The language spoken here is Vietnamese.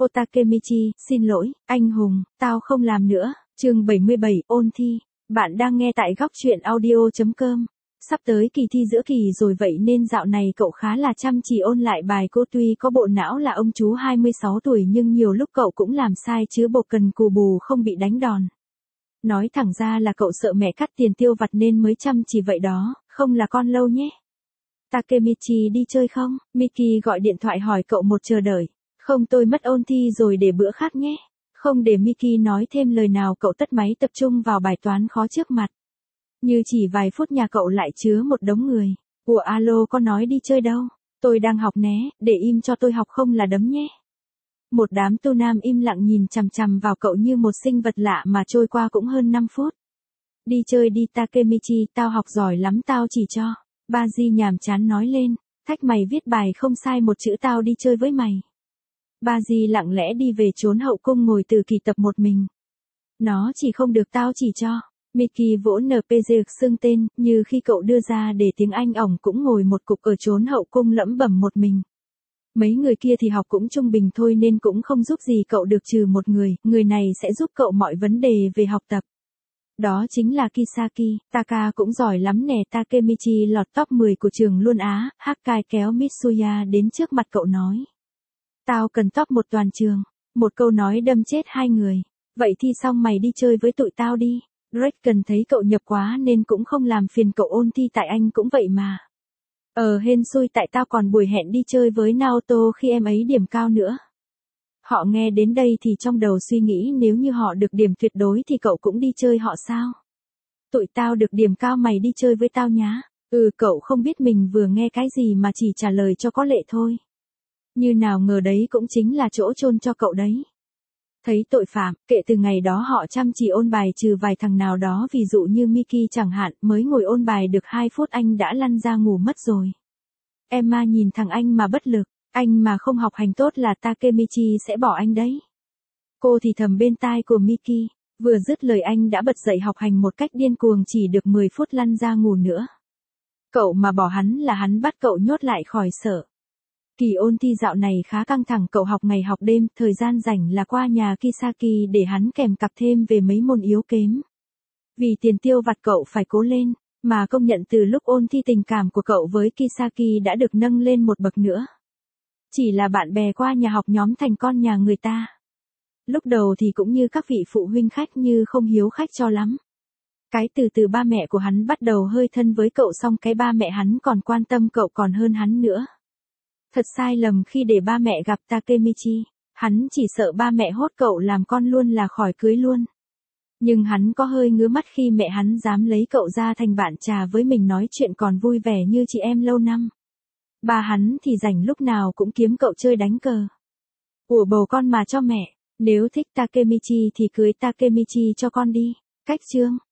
Ô Takemichi, xin lỗi, anh hùng, tao không làm nữa. Chương 77, ôn thi. Bạn đang nghe tại góc truyện audio.com. Sắp tới kỳ thi giữa kỳ rồi vậy nên dạo này cậu khá là chăm chỉ ôn lại bài cô, tuy có bộ não là ông chú 26 tuổi nhưng nhiều lúc cậu cũng làm sai chứ bộ cần cù bù không bị đánh đòn. Nói thẳng ra là cậu sợ mẹ cắt tiền tiêu vặt nên mới chăm chỉ vậy đó, không là con lâu nhé. Takemichi đi chơi không? Miki gọi điện thoại hỏi cậu một chờ đợi. Không, tôi mất ôn thi rồi, để bữa khác nhé. Không để Miki nói thêm lời nào, cậu tắt máy tập trung vào bài toán khó trước mặt. Như chỉ vài phút nhà cậu lại chứa một đống người. Ủa alo, có nói đi chơi đâu? Tôi đang học né, để im cho tôi học không là đấm nhé. Một đám tu nam im lặng nhìn chằm chằm vào cậu như một sinh vật lạ mà trôi qua cũng hơn 5 phút. Đi chơi đi Takemichi, tao học giỏi lắm, tao chỉ cho. Baji nhàm chán nói lên, thách mày viết bài không sai một chữ, tao đi chơi với mày. Baji lặng lẽ đi về trốn hậu cung ngồi từ kỳ tập một mình. Nó chỉ không được, tao chỉ cho. Miki vỗ NPG xương tên, như khi cậu đưa ra để tiếng Anh, ổng cũng ngồi một cục ở trốn hậu cung lẩm bẩm một mình. Mấy người kia thì học cũng trung bình thôi nên cũng không giúp gì cậu được trừ một người này sẽ giúp cậu mọi vấn đề về học tập. Đó chính là Kisaki. Taka cũng giỏi lắm nè. Takemichi lọt top 10 của trường luôn á. Hakai kéo Mitsuya đến trước mặt cậu nói. Tao cần top 1 toàn trường. Một câu nói đâm chết hai người. Vậy thì xong, mày đi chơi với tụi tao đi. Draken thấy cậu nhập quá nên cũng không làm phiền cậu ôn thi, tại anh cũng vậy mà. Hên xui, tại tao còn buổi hẹn đi chơi với Naoto khi em ấy điểm cao nữa. Họ nghe đến đây thì trong đầu suy nghĩ nếu như họ được điểm tuyệt đối thì cậu cũng đi chơi họ sao? Tụi tao được điểm cao, mày đi chơi với tao nhá. Cậu không biết mình vừa nghe cái gì mà chỉ trả lời cho có lệ thôi. Như nào ngờ đấy cũng chính là chỗ chôn cho cậu đấy. Thấy tội phạm, kể từ ngày đó họ chăm chỉ ôn bài trừ vài thằng nào đó, ví dụ như Miki chẳng hạn, mới ngồi ôn bài được 2 phút anh đã lăn ra ngủ mất rồi. Emma nhìn thằng anh mà bất lực, anh mà không học hành tốt là Takemichi sẽ bỏ anh đấy. Cô thì thầm bên tai của Miki, vừa dứt lời anh đã bật dậy học hành một cách điên cuồng, chỉ được 10 phút lăn ra ngủ nữa. Cậu mà bỏ hắn là hắn bắt cậu nhốt lại khỏi sở. Kỳ ôn thi dạo này khá căng thẳng, cậu học ngày học đêm, thời gian rảnh là qua nhà Kisaki để hắn kèm cặp thêm về mấy môn yếu kém. Vì tiền tiêu vặt cậu phải cố lên, mà công nhận từ lúc ôn thi tình cảm của cậu với Kisaki đã được nâng lên một bậc nữa. Chỉ là bạn bè qua nhà học nhóm thành con nhà người ta. Lúc đầu thì cũng như các vị phụ huynh khách như không hiếu khách cho lắm. Cái từ ba mẹ của hắn bắt đầu hơi thân với cậu, xong cái ba mẹ hắn còn quan tâm cậu còn hơn hắn nữa. Thật sai lầm khi để ba mẹ gặp Takemichi, hắn chỉ sợ ba mẹ hốt cậu làm con luôn là khỏi cưới luôn. Nhưng hắn có hơi ngứa mắt khi mẹ hắn dám lấy cậu ra thành bạn trà với mình, nói chuyện còn vui vẻ như chị em lâu năm. Ba hắn thì rảnh lúc nào cũng kiếm cậu chơi đánh cờ. Ủa bầu con mà cho mẹ, nếu thích Takemichi thì cưới Takemichi cho con đi. Cách chương